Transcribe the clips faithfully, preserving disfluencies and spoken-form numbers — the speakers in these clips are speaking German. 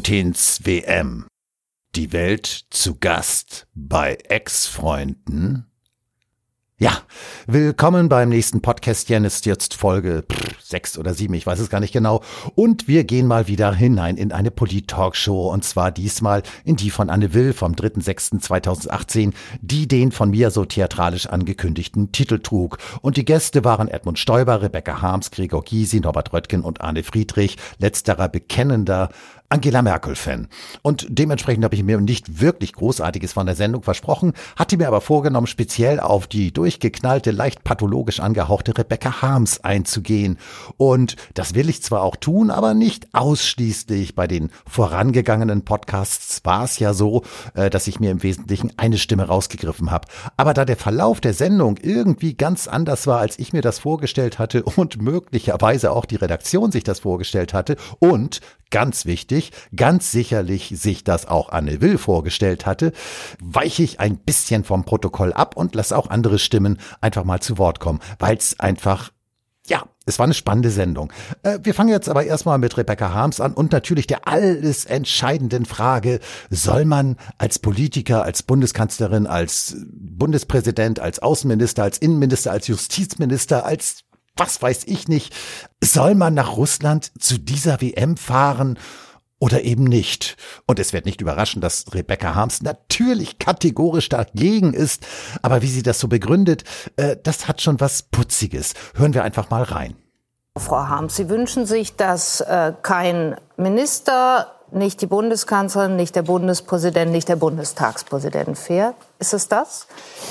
Putins W M. Die Welt zu Gast bei Ex-Freunden. Ja, willkommen beim nächsten Podcastchen. Ist jetzt Folge pff, sechs oder sieben, ich weiß es gar nicht genau. Und wir gehen mal wieder hinein in eine Polit-Talkshow. Und zwar diesmal in die von Anne Will vom dritter sechster zweitausendachtzehn, die den von mir so theatralisch angekündigten Titel trug. Und die Gäste waren Edmund Stoiber, Rebecca Harms, Gregor Gysi, Norbert Röttgen und Arne Friedrich, letzterer bekennender Angela Merkel-Fan. Und dementsprechend habe ich mir nicht wirklich Großartiges von der Sendung versprochen, hatte mir aber vorgenommen, speziell auf die durchgeknallte, leicht pathologisch angehauchte Rebecca Harms einzugehen. Und das will ich zwar auch tun, aber nicht ausschließlich. Bei den vorangegangenen Podcasts war es ja so, dass ich mir im Wesentlichen eine Stimme rausgegriffen habe. Aber da der Verlauf der Sendung irgendwie ganz anders war, als ich mir das vorgestellt hatte und möglicherweise auch die Redaktion sich das vorgestellt hatte und ganz wichtig, ganz sicherlich sich das auch Anne Will vorgestellt hatte, weiche ich ein bisschen vom Protokoll ab und lasse auch andere Stimmen einfach mal zu Wort kommen, weil es einfach, ja, es war eine spannende Sendung. Äh, wir fangen jetzt aber erstmal mit Rebecca Harms an und natürlich der alles entscheidenden Frage, soll man als Politiker, als Bundeskanzlerin, als Bundespräsident, als Außenminister, als Innenminister, als Justizminister, als was weiß ich nicht, soll man nach Russland zu dieser W M fahren oder eben nicht? Und es wird nicht überraschen, dass Rebecca Harms natürlich kategorisch dagegen ist, aber wie sie das so begründet, äh, das hat schon was Putziges. Hören wir einfach mal rein. Frau Harms, Sie wünschen sich, dass äh, kein Minister, nicht die Bundeskanzlerin, nicht der Bundespräsident, nicht der Bundestagspräsident fährt. Ist es das?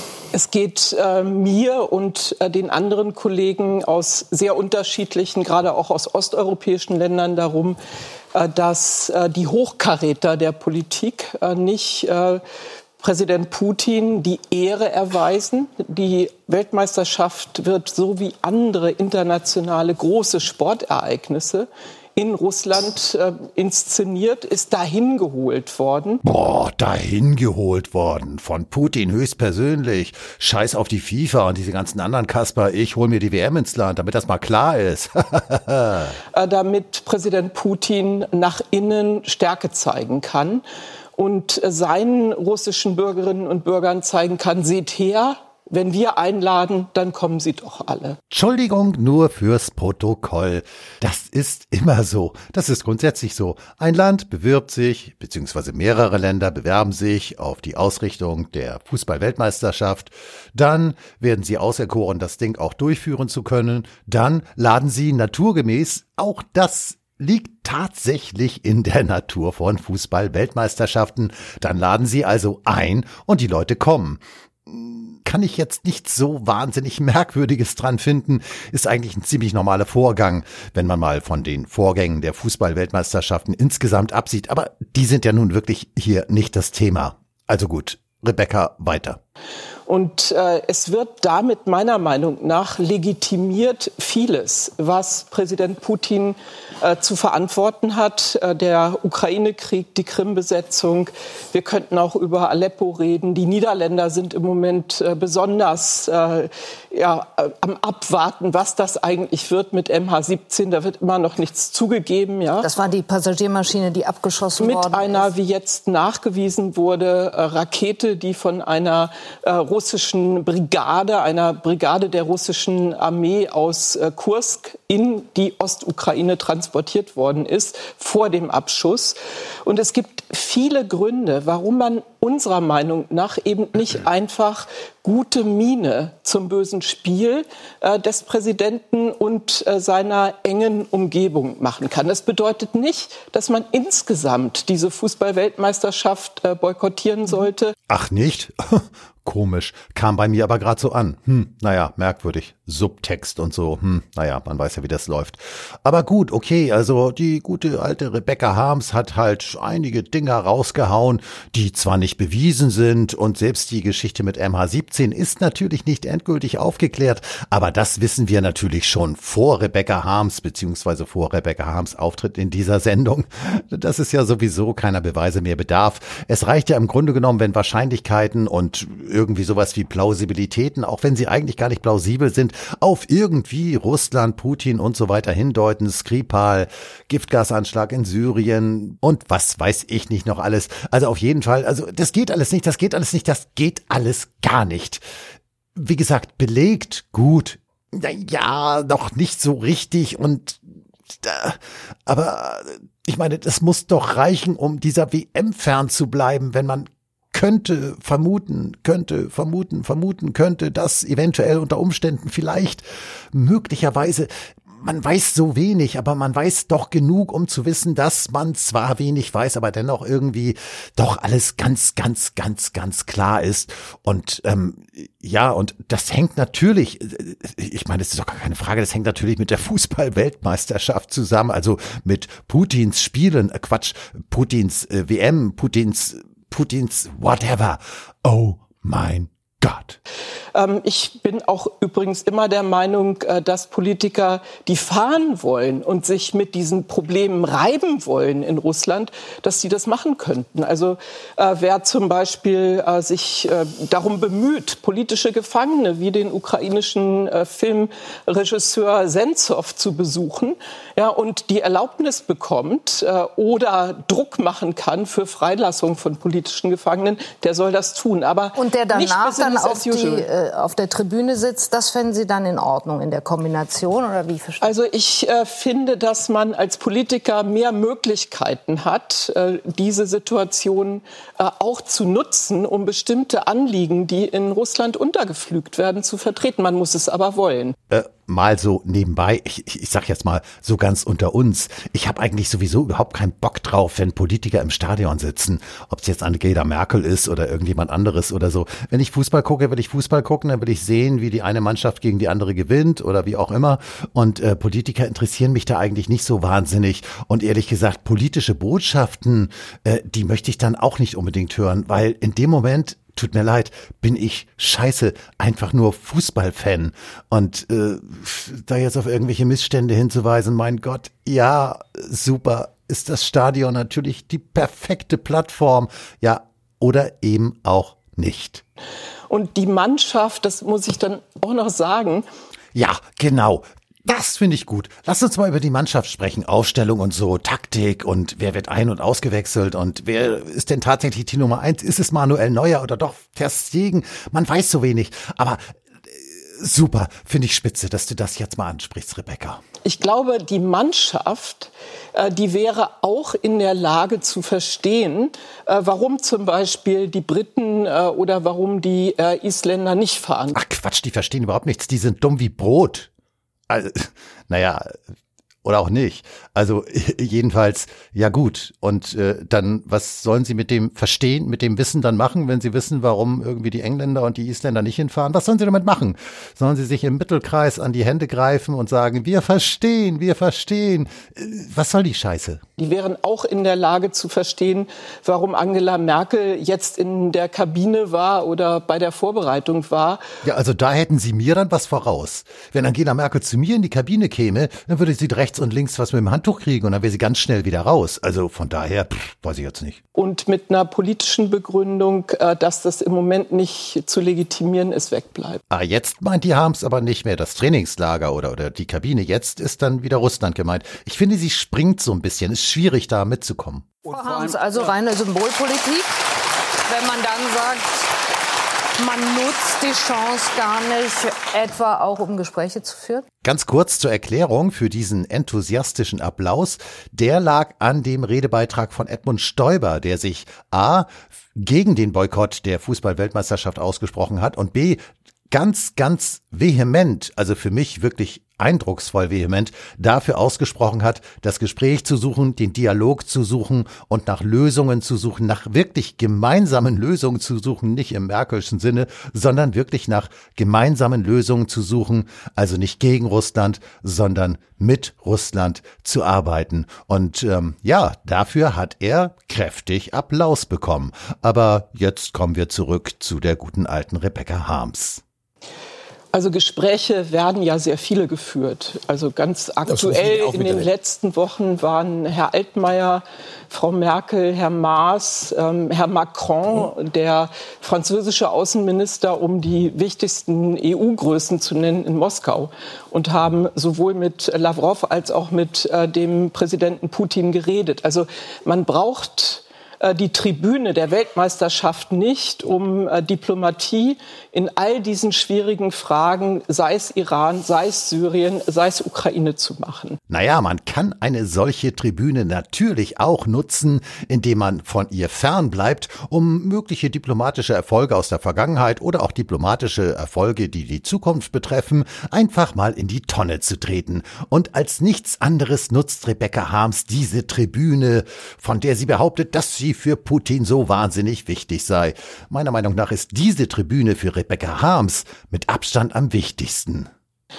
Es geht äh, mir und äh, den anderen Kollegen aus sehr unterschiedlichen, gerade auch aus osteuropäischen Ländern darum, äh, dass äh, die Hochkaräter der Politik äh, nicht äh, Präsident Putin die Ehre erweisen. Die Weltmeisterschaft wird so wie andere internationale große Sportereignisse in Russland äh, inszeniert, ist dahin geholt worden. Boah, dahin geholt worden. Von Putin höchstpersönlich. Scheiß auf die FIFA und diese ganzen anderen Kasper. Ich hol mir die W M ins Land, damit das mal klar ist. äh, damit Präsident Putin nach innen Stärke zeigen kann und äh, seinen russischen Bürgerinnen und Bürgern zeigen kann, seht her, wenn wir einladen, dann kommen sie doch alle. Entschuldigung, nur fürs Protokoll. Das ist immer so. Das ist grundsätzlich so. Ein Land bewirbt sich, beziehungsweise mehrere Länder bewerben sich auf die Ausrichtung der Fußball-Weltmeisterschaft. Dann werden sie auserkoren, das Ding auch durchführen zu können. Dann laden sie naturgemäß, auch das liegt tatsächlich in der Natur von Fußball-Weltmeisterschaften. Dann laden sie also ein und die Leute kommen. Kann ich jetzt nichts so wahnsinnig Merkwürdiges dran finden, ist eigentlich ein ziemlich normaler Vorgang, wenn man mal von den Vorgängen der Fußball-Weltmeisterschaften insgesamt absieht. Aber die sind ja nun wirklich hier nicht das Thema. Also gut, Rebecca, weiter. Und äh, es wird damit meiner Meinung nach legitimiert vieles, was Präsident Putin äh, zu verantworten hat. Äh, der Ukraine-Krieg, die Krim-Besetzung. Wir könnten auch über Aleppo reden. Die Niederländer sind im Moment äh, besonders äh, ja, äh, am Abwarten, was das eigentlich wird mit M H siebzehn. Da wird immer noch nichts zugegeben. Ja? Das war die Passagiermaschine, die abgeschossen worden ist. Mit einer, wie jetzt nachgewiesen wurde, äh, Rakete, die von einer äh, russischen Brigade, einer Brigade der russischen Armee aus äh, Kursk in die Ostukraine transportiert worden ist vor dem Abschuss. Und es gibt viele Gründe, warum man unserer Meinung nach eben nicht einfach gute Miene zum bösen Spiel äh, des Präsidenten und äh, seiner engen Umgebung machen kann. Das bedeutet nicht, dass man insgesamt diese Fußball-Weltmeisterschaft äh, boykottieren sollte. Ach nicht? Komisch, kam bei mir aber gerade so an. Hm, naja, merkwürdig. Subtext und so. Hm, naja, man weiß ja, wie das läuft. Aber gut, okay, also die gute alte Rebecca Harms hat halt einige Dinger rausgehauen, die zwar nicht nicht bewiesen sind und selbst die Geschichte mit M H siebzehn ist natürlich nicht endgültig aufgeklärt, aber das wissen wir natürlich schon vor Rebecca Harms beziehungsweise vor Rebecca Harms Auftritt in dieser Sendung, dass es ja sowieso keiner Beweise mehr bedarf. Es reicht ja im Grunde genommen, wenn Wahrscheinlichkeiten und irgendwie sowas wie Plausibilitäten, auch wenn sie eigentlich gar nicht plausibel sind, auf irgendwie Russland, Putin und so weiter hindeuten, Skripal, Giftgasanschlag in Syrien und was weiß ich nicht noch alles. Also auf jeden Fall, also das geht alles nicht, das geht alles nicht, das geht alles gar nicht. Wie gesagt, belegt, gut, ja, noch nicht so richtig und äh, aber ich meine, das muss doch reichen, um dieser W M fern zu bleiben, wenn man könnte vermuten, könnte vermuten, vermuten könnte, dass eventuell unter Umständen vielleicht möglicherweise, man weiß so wenig, aber man weiß doch genug, um zu wissen, dass man zwar wenig weiß, aber dennoch irgendwie doch alles ganz, ganz, ganz, ganz klar ist. Und ähm, ja, und das hängt natürlich, ich meine, das ist doch gar keine Frage, das hängt natürlich mit der Fußball-Weltmeisterschaft zusammen, also mit Putins Spielen, äh, Quatsch, Putins äh, W M, Putins, Putins whatever. Oh mein Gott. Ähm, ich bin auch übrigens immer der Meinung, äh, dass Politiker, die fahren wollen und sich mit diesen Problemen reiben wollen in Russland, dass sie das machen könnten. Also äh, wer zum Beispiel äh, sich äh, darum bemüht, politische Gefangene wie den ukrainischen äh, Filmregisseur Sentsov zu besuchen, ja, und die Erlaubnis bekommt äh, oder Druck machen kann für Freilassung von politischen Gefangenen, der soll das tun. Aber und der danach nicht dann auf, die, äh, auf der Tribüne sitzt, das fänden Sie dann in Ordnung in der Kombination oder wie verstehen? Also ich äh, finde, dass man als Politiker mehr Möglichkeiten hat, äh, diese Situation äh, auch zu nutzen, um bestimmte Anliegen, die in Russland untergepflügt werden, zu vertreten. Man muss es aber wollen. Äh, mal so nebenbei, ich, ich, ich sag jetzt mal so ganz unter uns, ich habe eigentlich sowieso überhaupt keinen Bock drauf, wenn Politiker im Stadion sitzen, ob es jetzt Angela Merkel ist oder irgendjemand anderes oder so. Wenn ich Fußball gucke, will ich Fußball gucken, dann will ich sehen, wie die eine Mannschaft gegen die andere gewinnt oder wie auch immer. Und äh, Politiker interessieren mich da eigentlich nicht so wahnsinnig. Und ehrlich gesagt, politische Botschaften, äh, die möchte ich dann auch nicht unbedingt hören, weil in dem Moment, tut mir leid, bin ich scheiße, einfach nur Fußballfan. Und äh, da jetzt auf irgendwelche Missstände hinzuweisen, mein Gott, ja, super, ist das Stadion natürlich die perfekte Plattform. Ja, oder eben auch nicht. Und die Mannschaft, das muss ich dann auch noch sagen. Ja, genau. Das finde ich gut. Lass uns mal über die Mannschaft sprechen. Aufstellung und so, Taktik und wer wird ein- und ausgewechselt und wer ist denn tatsächlich die Nummer eins? Ist es Manuel Neuer oder doch Ter Stegen? Man weiß so wenig. Aber äh, super, finde ich spitze, dass du das jetzt mal ansprichst, Rebecca. Ich glaube, die Mannschaft, äh, die wäre auch in der Lage zu verstehen, äh, warum zum Beispiel die Briten äh, oder warum die äh, Isländer nicht fahren. Ach Quatsch, die verstehen überhaupt nichts. Die sind dumm wie Brot. Also, naja, oder auch nicht. Also jedenfalls, ja gut. Und äh, dann, was sollen sie mit dem Verstehen, mit dem Wissen dann machen, wenn sie wissen, warum irgendwie die Engländer und die Isländer nicht hinfahren? Was sollen sie damit machen? Sollen sie sich im Mittelkreis an die Hände greifen und sagen, wir verstehen, wir verstehen? Was soll die Scheiße? Die wären auch in der Lage zu verstehen, warum Angela Merkel jetzt in der Kabine war oder bei der Vorbereitung war. Ja, also da hätten sie mir dann was voraus. Wenn Angela Merkel zu mir in die Kabine käme, dann würde sie rechts und links was mit dem Handtuch kriegen und dann wäre sie ganz schnell wieder raus. Also von daher, pff, weiß ich jetzt nicht. Und mit einer politischen Begründung, dass das im Moment nicht zu legitimieren ist, wegbleibt. Ah, jetzt meint die Harms aber nicht mehr das Trainingslager oder, oder die Kabine. Jetzt ist dann wieder Russland gemeint. Ich finde, sie springt so ein bisschen. Ist schwierig, da mitzukommen. Frau Harms, also reine Symbolpolitik, wenn man dann sagt, man nutzt die Chance gar nicht, etwa auch um Gespräche zu führen? Ganz kurz zur Erklärung für diesen enthusiastischen Applaus. Der lag an dem Redebeitrag von Edmund Stoiber, der sich A. gegen den Boykott der Fußball-Weltmeisterschaft ausgesprochen hat und B. ganz, ganz vehement, also für mich wirklich eindrucksvoll vehement dafür ausgesprochen hat, das Gespräch zu suchen, den Dialog zu suchen und nach Lösungen zu suchen, nach wirklich gemeinsamen Lösungen zu suchen, nicht im Merkelschen Sinne, sondern wirklich nach gemeinsamen Lösungen zu suchen, also nicht gegen Russland, sondern mit Russland zu arbeiten. Und ähm, ja, dafür hat er kräftig Applaus bekommen. Aber jetzt kommen wir zurück zu der guten alten Rebecca Harms. Also Gespräche werden ja sehr viele geführt. Also ganz aktuell in den letzten Wochen waren Herr Altmaier, Frau Merkel, Herr Maas, ähm, Herr Macron, der französische Außenminister, um die wichtigsten E U-Größen zu nennen, in Moskau und haben sowohl mit Lavrov als auch mit äh, dem Präsidenten Putin geredet. Also man braucht die Tribüne der Weltmeisterschaft nicht, um äh, Diplomatie in all diesen schwierigen Fragen, sei es Iran, sei es Syrien, sei es Ukraine, zu machen. Naja, man kann eine solche Tribüne natürlich auch nutzen, indem man von ihr fern bleibt, um mögliche diplomatische Erfolge aus der Vergangenheit oder auch diplomatische Erfolge, die die Zukunft betreffen, einfach mal in die Tonne zu treten. Und als nichts anderes nutzt Rebecca Harms diese Tribüne, von der sie behauptet, dass sie für Putin so wahnsinnig wichtig sei. Meiner Meinung nach ist diese Tribüne für Rebecca Harms mit Abstand am wichtigsten.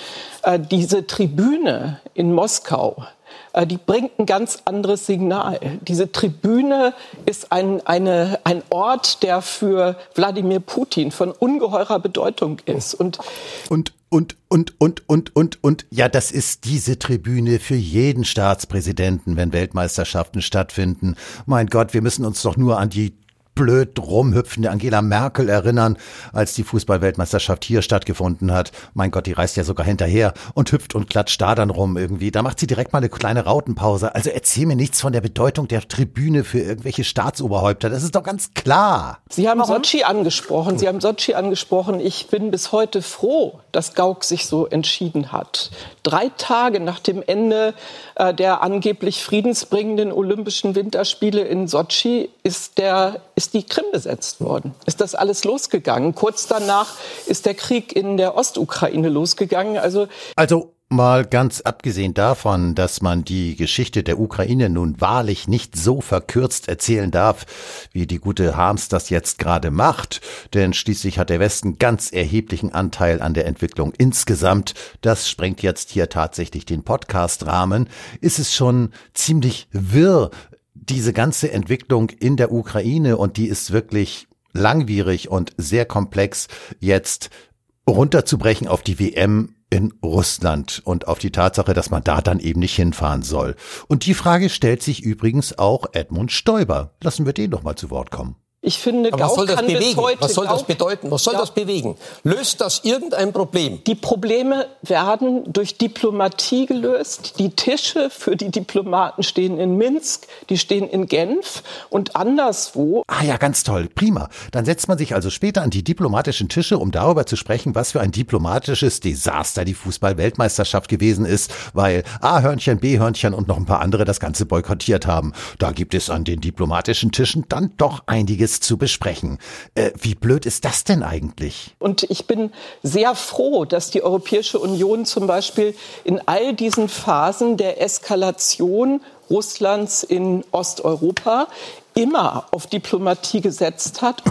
Äh, diese Tribüne in Moskau, äh, die bringt ein ganz anderes Signal. Diese Tribüne ist ein, eine, ein Ort, der für Wladimir Putin von ungeheurer Bedeutung ist. Und, und Und, und, und, und, und, und, ja, das ist diese Tribüne für jeden Staatspräsidenten, wenn Weltmeisterschaften stattfinden. Mein Gott, wir müssen uns doch nur an die blöd rumhüpfende Angela Merkel erinnern, als die Fußball-Weltmeisterschaft hier stattgefunden hat. Mein Gott, die reist ja sogar hinterher und hüpft und klatscht da dann rum irgendwie. Da macht sie direkt mal eine kleine Rautenpause. Also erzähl mir nichts von der Bedeutung der Tribüne für irgendwelche Staatsoberhäupter. Das ist doch ganz klar. Sie haben Sotschi angesprochen. Sie haben Sotschi angesprochen. Ich bin bis heute froh, dass Gauck sich so entschieden hat. Drei Tage nach dem Ende äh, der angeblich friedensbringenden Olympischen Winterspiele in Sotschi ist der ist die Krim besetzt worden. Ist das alles losgegangen? Kurz danach ist der Krieg in der Ostukraine losgegangen. Also, also mal ganz abgesehen davon, dass man die Geschichte der Ukraine nun wahrlich nicht so verkürzt erzählen darf, wie die gute Harms das jetzt gerade macht, denn schließlich hat der Westen ganz erheblichen Anteil an der Entwicklung insgesamt. Das sprengt jetzt hier tatsächlich den Podcast-Rahmen. Ist es schon ziemlich wirr, diese ganze Entwicklung in der Ukraine, und die ist wirklich langwierig und sehr komplex, jetzt runterzubrechen auf die W M in Russland und auf die Tatsache, dass man da dann eben nicht hinfahren soll. Und die Frage stellt sich übrigens auch Edmund Stoiber. Lassen wir den doch mal zu Wort kommen. Ich finde, was soll das bewegen? Heute, was soll das Gauck, bedeuten? Was soll ja. das bewegen? Löst das irgendein Problem? Die Probleme werden durch Diplomatie gelöst. Die Tische für die Diplomaten stehen in Minsk, die stehen in Genf und anderswo. Ah ja, ganz toll, prima. Dann setzt man sich also später an die diplomatischen Tische, um darüber zu sprechen, was für ein diplomatisches Desaster die Fußball-Weltmeisterschaft gewesen ist, weil A-Hörnchen, B-Hörnchen und noch ein paar andere das Ganze boykottiert haben. Da gibt es an den diplomatischen Tischen dann doch einiges zu besprechen. Äh, wie blöd ist das denn eigentlich? Und ich bin sehr froh, dass die Europäische Union zum Beispiel in all diesen Phasen der Eskalation Russlands in Osteuropa immer auf Diplomatie gesetzt hat.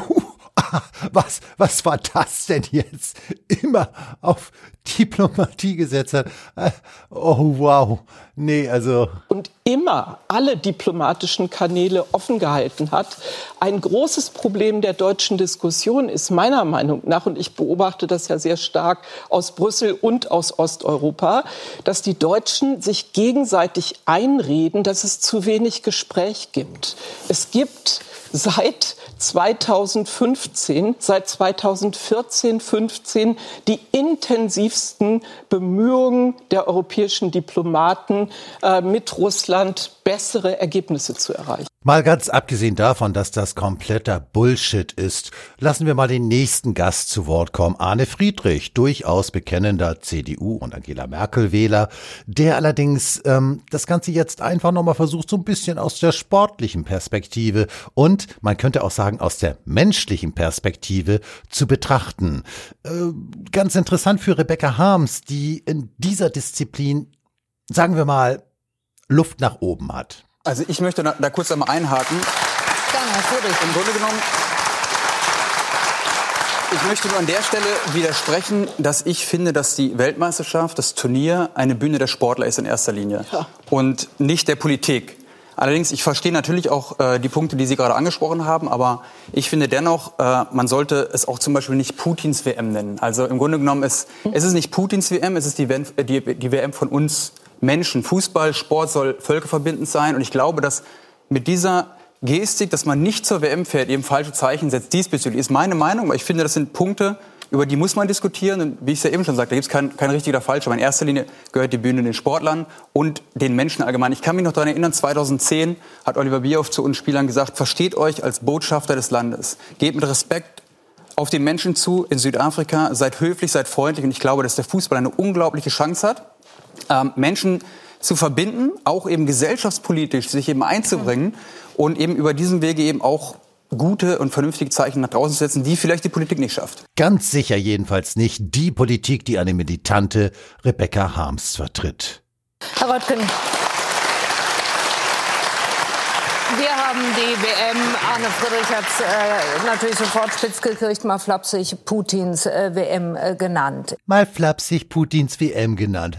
Was, was war das denn jetzt? Immer auf Diplomatie gesetzt hat. Oh, wow. Nee, also. Und immer alle diplomatischen Kanäle offen gehalten hat. Ein großes Problem der deutschen Diskussion ist meiner Meinung nach, und ich beobachte das ja sehr stark aus Brüssel und aus Osteuropa, dass die Deutschen sich gegenseitig einreden, dass es zu wenig Gespräch gibt. Es gibt seit zweitausendfünfzehn, seit zweitausendvierzehn, fünfzehn die intensivsten Bemühungen der europäischen Diplomaten, äh, mit Russland bessere Ergebnisse zu erreichen. Mal ganz abgesehen davon, dass das kompletter Bullshit ist, lassen wir mal den nächsten Gast zu Wort kommen. Arne Friedrich, durchaus bekennender C D U- und Angela Merkel-Wähler, der allerdings ähm, das Ganze jetzt einfach nochmal versucht, so ein bisschen aus der sportlichen Perspektive und man könnte auch sagen aus der menschlichen Perspektive zu betrachten. Äh, ganz interessant für Rebecca Harms, die in dieser Disziplin, sagen wir mal, Luft nach oben hat. Also ich möchte da, da kurz einmal einhaken. Ja, natürlich. Im Grunde genommen, ich möchte nur an der Stelle widersprechen, dass ich finde, dass die Weltmeisterschaft, das Turnier, eine Bühne der Sportler ist in erster Linie ja. und nicht der Politik. Allerdings, ich verstehe natürlich auch äh, die Punkte, die Sie gerade angesprochen haben, aber ich finde dennoch, äh, man sollte es auch zum Beispiel nicht Putins W M nennen. Also im Grunde genommen ist es ist nicht Putins W M, es ist die, die, die W M von uns Menschen. Fußball, Sport soll völkerverbindend sein. Und ich glaube, dass mit dieser Gestik, dass man nicht zur W M fährt, eben falsche Zeichen setzt. Diesbezüglich ist meine Meinung, aber ich finde, das sind Punkte, über die muss man diskutieren. Und wie ich es ja eben schon sagte, da gibt es kein, kein richtig oder falsch. Aber in erster Linie gehört die Bühne den Sportlern und den Menschen allgemein. Ich kann mich noch daran erinnern, zweitausendzehn hat Oliver Bierhoff zu uns Spielern gesagt, versteht euch als Botschafter des Landes. Geht mit Respekt auf den Menschen zu in Südafrika. Seid höflich, seid freundlich. Und ich glaube, dass der Fußball eine unglaubliche Chance hat, Ähm, Menschen zu verbinden, auch eben gesellschaftspolitisch sich eben einzubringen und eben über diesen Wege eben auch gute und vernünftige Zeichen nach draußen zu setzen, die vielleicht die Politik nicht schafft. Ganz sicher jedenfalls nicht die Politik, die eine militante Rebecca Harms vertritt. Herr Röttgen, wir haben die W M, Arne Friedrich hat es äh, natürlich sofort spitz gekriegt, mal flapsig Putins äh, W M äh, genannt. Mal flapsig Putins W M genannt.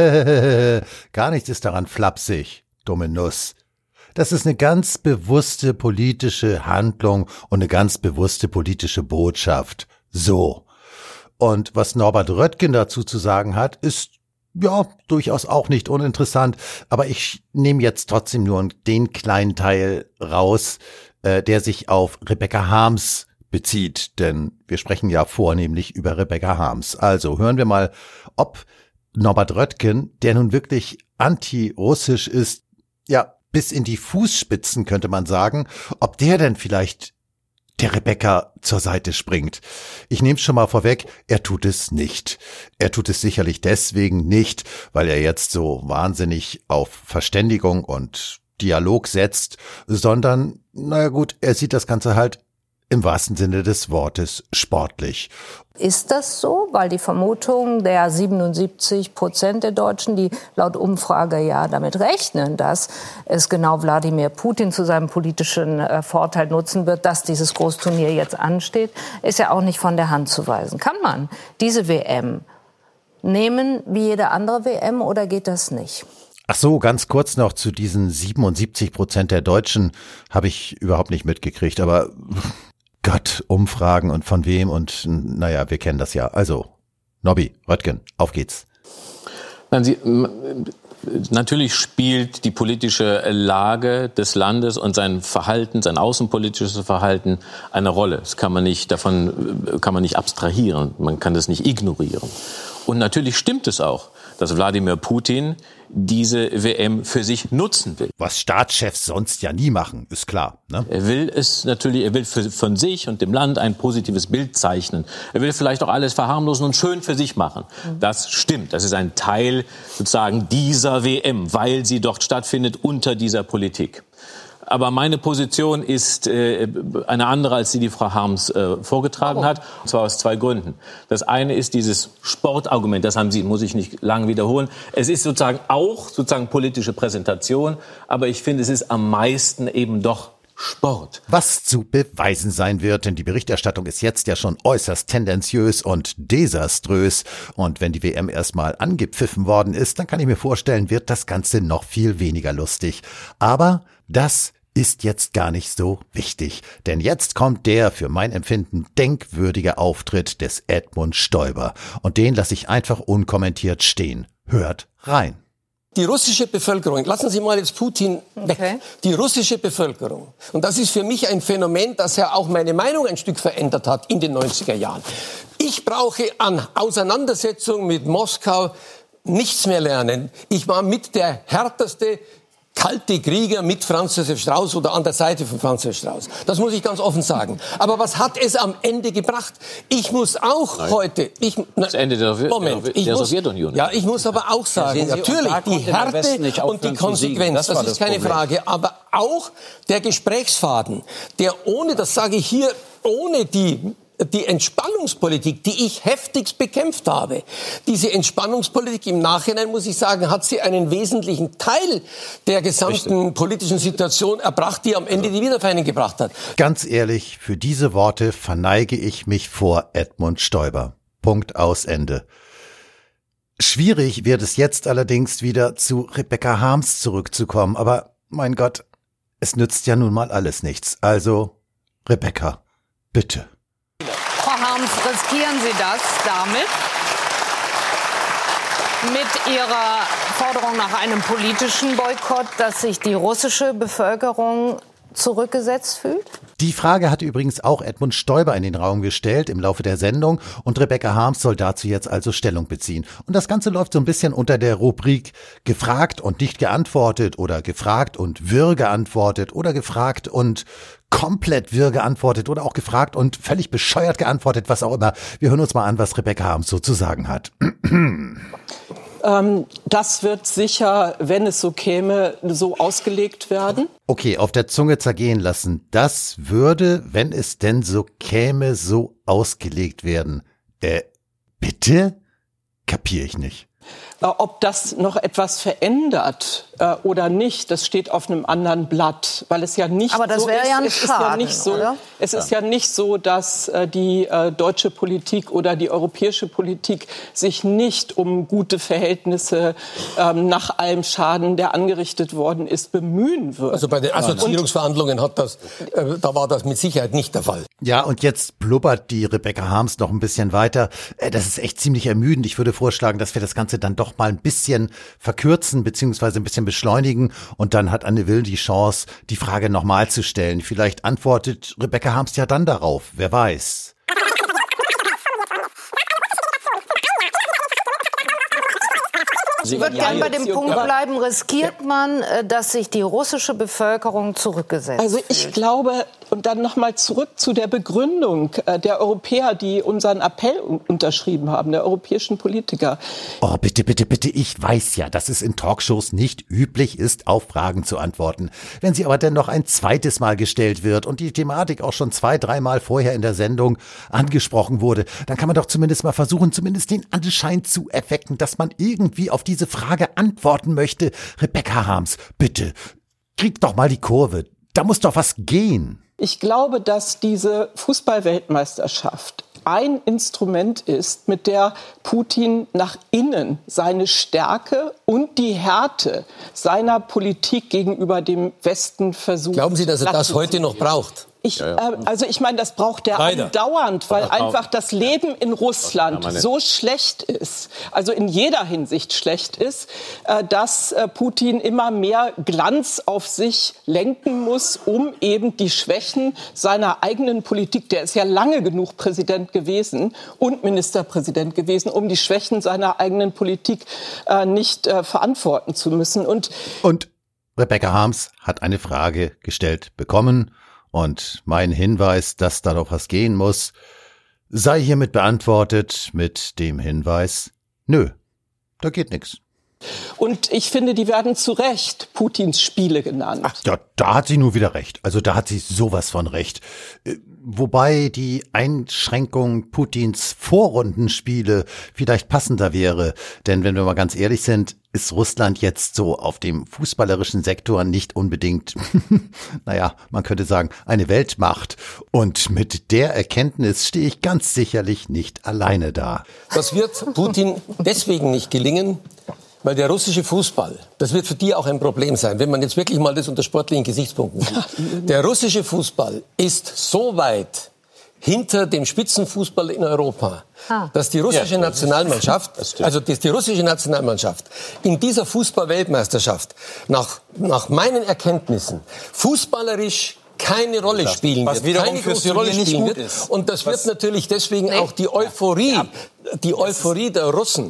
Gar nichts ist daran flapsig, dumme Nuss. Das ist eine ganz bewusste politische Handlung und eine ganz bewusste politische Botschaft. So. Und was Norbert Röttgen dazu zu sagen hat, ist ja, durchaus auch nicht uninteressant, aber ich nehme jetzt trotzdem nur den kleinen Teil raus, äh, der sich auf Rebecca Harms bezieht, denn wir sprechen ja vornehmlich über Rebecca Harms. Also hören wir mal, ob Norbert Röttgen, der nun wirklich anti-russisch ist, ja, bis in die Fußspitzen könnte man sagen, ob der denn vielleicht der Rebecca zur Seite springt. Ich nehme es schon mal vorweg, er tut es nicht. Er tut es sicherlich deswegen nicht, weil er jetzt so wahnsinnig auf Verständigung und Dialog setzt, sondern, naja gut, er sieht das Ganze halt im wahrsten Sinne des Wortes sportlich. Ist das so? Weil die Vermutung der siebenundsiebzig Prozent der Deutschen, die laut Umfrage ja damit rechnen, dass es genau Wladimir Putin zu seinem politischen äh, Vorteil nutzen wird, dass dieses Großturnier jetzt ansteht, ist ja auch nicht von der Hand zu weisen. Kann man diese W M nehmen wie jede andere W M oder geht das nicht? Ach so, ganz kurz noch zu diesen siebenundsiebzig Prozent der Deutschen habe ich überhaupt nicht mitgekriegt, aber Gott, Umfragen und von wem und naja, wir kennen das ja. Also, Nobby, Röttgen, auf geht's. Sie, natürlich spielt die politische Lage des Landes und sein Verhalten, sein außenpolitisches Verhalten eine Rolle. Das kann man nicht, davon kann man nicht abstrahieren, man kann das nicht ignorieren. Und natürlich stimmt es auch, dass Wladimir Putin diese W M für sich nutzen will. Was Staatschefs sonst ja nie machen, ist klar. Ne? Er will es natürlich, er will für, von sich und dem Land ein positives Bild zeichnen. Er will vielleicht auch alles verharmlosen und schön für sich machen. Das stimmt. Das ist ein Teil sozusagen dieser W M, weil sie dort stattfindet unter dieser Politik. Aber meine Position ist äh, eine andere, als die die Frau Harms äh, vorgetragen hat. Und zwar aus zwei Gründen. Das eine ist dieses Sportargument, das haben Sie, muss ich nicht lange wiederholen. Es ist sozusagen auch sozusagen politische Präsentation, aber ich finde, es ist am meisten eben doch Sport. Was zu beweisen sein wird, denn die Berichterstattung ist jetzt ja schon äußerst tendenziös und desaströs. Und wenn die W M erstmal angepfiffen worden ist, dann kann ich mir vorstellen, wird das Ganze noch viel weniger lustig. Aber das ist jetzt gar nicht so wichtig, denn jetzt kommt der für mein Empfinden denkwürdige Auftritt des Edmund Stoiber und den lasse ich einfach unkommentiert stehen. Hört rein. Die russische Bevölkerung, lassen Sie mal jetzt Putin weg, okay. Die russische Bevölkerung, und das ist für mich ein Phänomen, das ja auch meine Meinung ein Stück verändert hat in den neunziger Jahren. Ich brauche an Auseinandersetzung mit Moskau nichts mehr lernen. Ich war mit der härteste kalte Krieger mit Franz Josef Strauß oder an der Seite von Franz Josef Strauß. Das muss ich ganz offen sagen. Aber was hat es am Ende gebracht? Ich muss auch Nein. heute... Ich, das Ende der, Moment, der, ich der muss, Sowjetunion. Ja, ich muss aber auch sagen, ja, natürlich, die Härte und die Konsequenz, das, das ist keine Problem. Frage. Aber auch der Gesprächsfaden, der ohne, das sage ich hier, ohne die... die Entspannungspolitik, die ich heftigst bekämpft habe, diese Entspannungspolitik im Nachhinein, muss ich sagen, hat sie einen wesentlichen Teil der gesamten Richtig. politischen Situation erbracht, die am Ende die Wiedervereinigung gebracht hat. Ganz ehrlich, für diese Worte verneige ich mich vor Edmund Stoiber. Punkt, aus, Ende. Schwierig wird es jetzt allerdings wieder zu Rebecca Harms zurückzukommen, aber mein Gott, es nützt ja nun mal alles nichts. Also, Rebecca, bitte. Frau Harms, riskieren Sie das damit, mit Ihrer Forderung nach einem politischen Boykott, dass sich die russische Bevölkerung zurückgesetzt fühlt? Die Frage hatte übrigens auch Edmund Stoiber in den Raum gestellt im Laufe der Sendung und Rebecca Harms soll dazu jetzt also Stellung beziehen. Und das Ganze läuft so ein bisschen unter der Rubrik gefragt und nicht geantwortet oder gefragt und wirr geantwortet oder gefragt und komplett wirr geantwortet oder auch gefragt und völlig bescheuert geantwortet, was auch immer. Wir hören uns mal an, was Rebecca Harms so zu sagen hat. Ähm, das wird sicher, wenn es so käme, so ausgelegt werden. Okay, auf der Zunge zergehen lassen. Das würde, wenn es denn so käme, so ausgelegt werden. Äh, bitte? Kapier ich nicht. Äh, ob das noch etwas verändert äh, oder nicht, das steht auf einem anderen Blatt, weil es ja nicht Aber das so wäre ist. Ja ein es Schaden, ist ja nicht so, oder? Es ja. ist ja nicht so, dass äh, die äh, deutsche Politik oder die europäische Politik sich nicht um gute Verhältnisse ähm, nach allem Schaden, der angerichtet worden ist, bemühen wird. Also bei den Assoziierungsverhandlungen hat das, äh, da war das mit Sicherheit nicht der Fall. Ja, und jetzt blubbert die Rebecca Harms noch ein bisschen weiter. Äh, das ist echt ziemlich ermüdend. Ich würde vorschlagen, dass wir das Ganze dann doch mal ein bisschen verkürzen beziehungsweise ein bisschen beschleunigen und dann hat Anne Will die Chance, die Frage nochmal zu stellen. Vielleicht antwortet Rebecca Harms ja dann darauf, wer weiß. Ich würde gerne bei dem Punkt bleiben, riskiert man, dass sich die russische Bevölkerung zurückgesetzt Also ich fühlt? glaube, und dann noch mal zurück zu der Begründung der Europäer, die unseren Appell unterschrieben haben, der europäischen Politiker. Oh, bitte, bitte, bitte, ich weiß ja, dass es in Talkshows nicht üblich ist, auf Fragen zu antworten. Wenn sie aber dennoch ein zweites Mal gestellt wird und die Thematik auch schon zwei, dreimal vorher in der Sendung angesprochen wurde, dann kann man doch zumindest mal versuchen, zumindest den Anschein zu erwecken, dass man irgendwie auf diese Frage antworten möchte. Rebecca Harms, bitte, krieg doch mal die Kurve. Da muss doch was gehen. Ich glaube, dass diese Fußball-Weltmeisterschaft ein Instrument ist, mit der Putin nach innen seine Stärke und die Härte seiner Politik gegenüber dem Westen versucht. Glauben Sie, dass er das heute noch braucht? Ich, äh, also ich meine, das braucht er Leider. andauernd, weil einfach das Leben in Russland so schlecht ist, also in jeder Hinsicht schlecht ist, äh, dass äh, Putin immer mehr Glanz auf sich lenken muss, um eben die Schwächen seiner eigenen Politik, der ist ja lange genug Präsident gewesen und Ministerpräsident gewesen, um die Schwächen seiner eigenen Politik äh, nicht äh, verantworten zu müssen. Und, und Rebecca Harms hat eine Frage gestellt bekommen. Und mein Hinweis, dass da doch was gehen muss, sei hiermit beantwortet mit dem Hinweis, nö, da geht nichts. Und ich finde, die werden zu Recht Putins Spiele genannt. Ach, da, da hat sie nur wieder recht. Also da hat sie sowas von recht. Wobei die Einschränkung Putins Vorrundenspiele vielleicht passender wäre. Denn wenn wir mal ganz ehrlich sind, ist Russland jetzt so auf dem fußballerischen Sektor nicht unbedingt, naja, man könnte sagen, eine Weltmacht. Und mit der Erkenntnis stehe ich ganz sicherlich nicht alleine da. Das wird Putin deswegen nicht gelingen, weil der russische Fußball, das wird für die auch ein Problem sein, wenn man jetzt wirklich mal das unter sportlichen Gesichtspunkten sieht. Der russische Fußball ist so weit hinter dem Spitzenfußball in Europa, ah. dass die russische ja, Nationalmannschaft, also die, die russische Nationalmannschaft in dieser Fußball-Weltmeisterschaft nach, nach meinen Erkenntnissen fußballerisch keine Rolle spielen was wird, keine große Rolle spielen wird. Ist. Und das was wird natürlich deswegen nee. auch die Euphorie, die Euphorie der Russen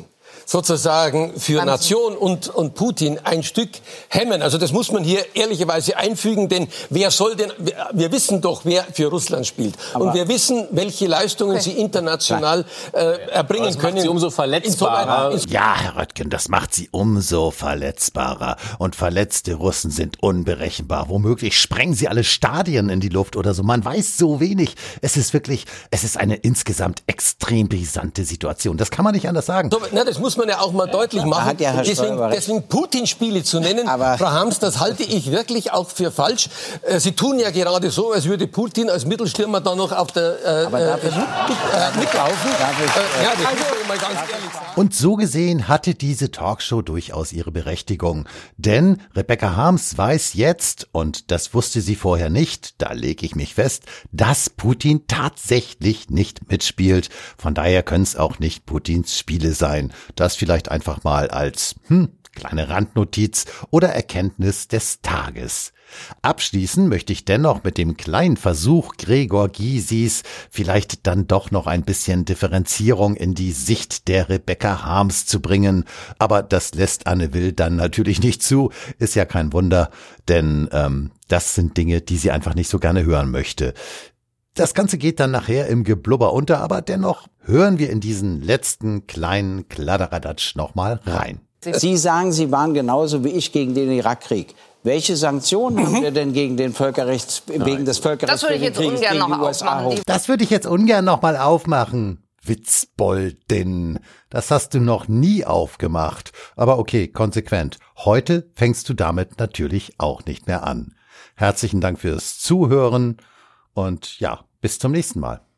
sozusagen für Ganz Nation und, und Putin ein Stück hemmen. Also das muss man hier ehrlicherweise einfügen, denn wer soll denn, wir, wir wissen doch, wer für Russland spielt. Aber und wir wissen, welche Leistungen okay. sie international äh, erbringen das können. Macht sie umso verletzbarer. Insoweit, ja, Herr Röttgen, das macht sie umso verletzbarer. Und verletzte Russen sind unberechenbar. Womöglich sprengen sie alle Stadien in die Luft oder so. Man weiß so wenig. Es ist wirklich, es ist eine insgesamt extrem brisante Situation. Das kann man nicht anders sagen. So, na, das muss man ja auch mal deutlich machen. Ja deswegen, deswegen Putin-Spiele zu nennen, aber Frau Harms, das halte ich wirklich auch für falsch. Sie tun ja gerade so, als würde Putin als Mittelstürmer da noch auf der äh, aber darf ich, äh, mitlaufen. Darf ich, äh, ja, das also, muss man mal ganz ehrlich sagen. Und so gesehen hatte diese Talkshow durchaus ihre Berechtigung. Denn Rebecca Harms weiß jetzt, und das wusste sie vorher nicht, da lege ich mich fest, dass Putin tatsächlich nicht mitspielt. Von daher können es auch nicht Putins Spiele sein. Das vielleicht einfach mal als hm, kleine Randnotiz oder Erkenntnis des Tages. Abschließen möchte ich dennoch mit dem kleinen Versuch Gregor Gysis, vielleicht dann doch noch ein bisschen Differenzierung in die Sicht der Rebecca Harms zu bringen. Aber das lässt Anne Will dann natürlich nicht zu, ist ja kein Wunder, denn ähm, das sind Dinge, die sie einfach nicht so gerne hören möchte. Das Ganze geht dann nachher im Geblubber unter, aber dennoch hören wir in diesen letzten kleinen Kladderadatsch nochmal rein. Sie sagen, Sie waren genauso wie ich gegen den Irakkrieg. Welche Sanktionen mhm. haben wir denn gegen den Völkerrechts, wegen des Völkerrechtskrieges gegen die U S A hoch? Das würde ich jetzt ungern noch mal aufmachen. Witzboldin, das hast du noch nie aufgemacht. Aber okay, konsequent. Heute fängst du damit natürlich auch nicht mehr an. Herzlichen Dank fürs Zuhören und ja, bis zum nächsten Mal.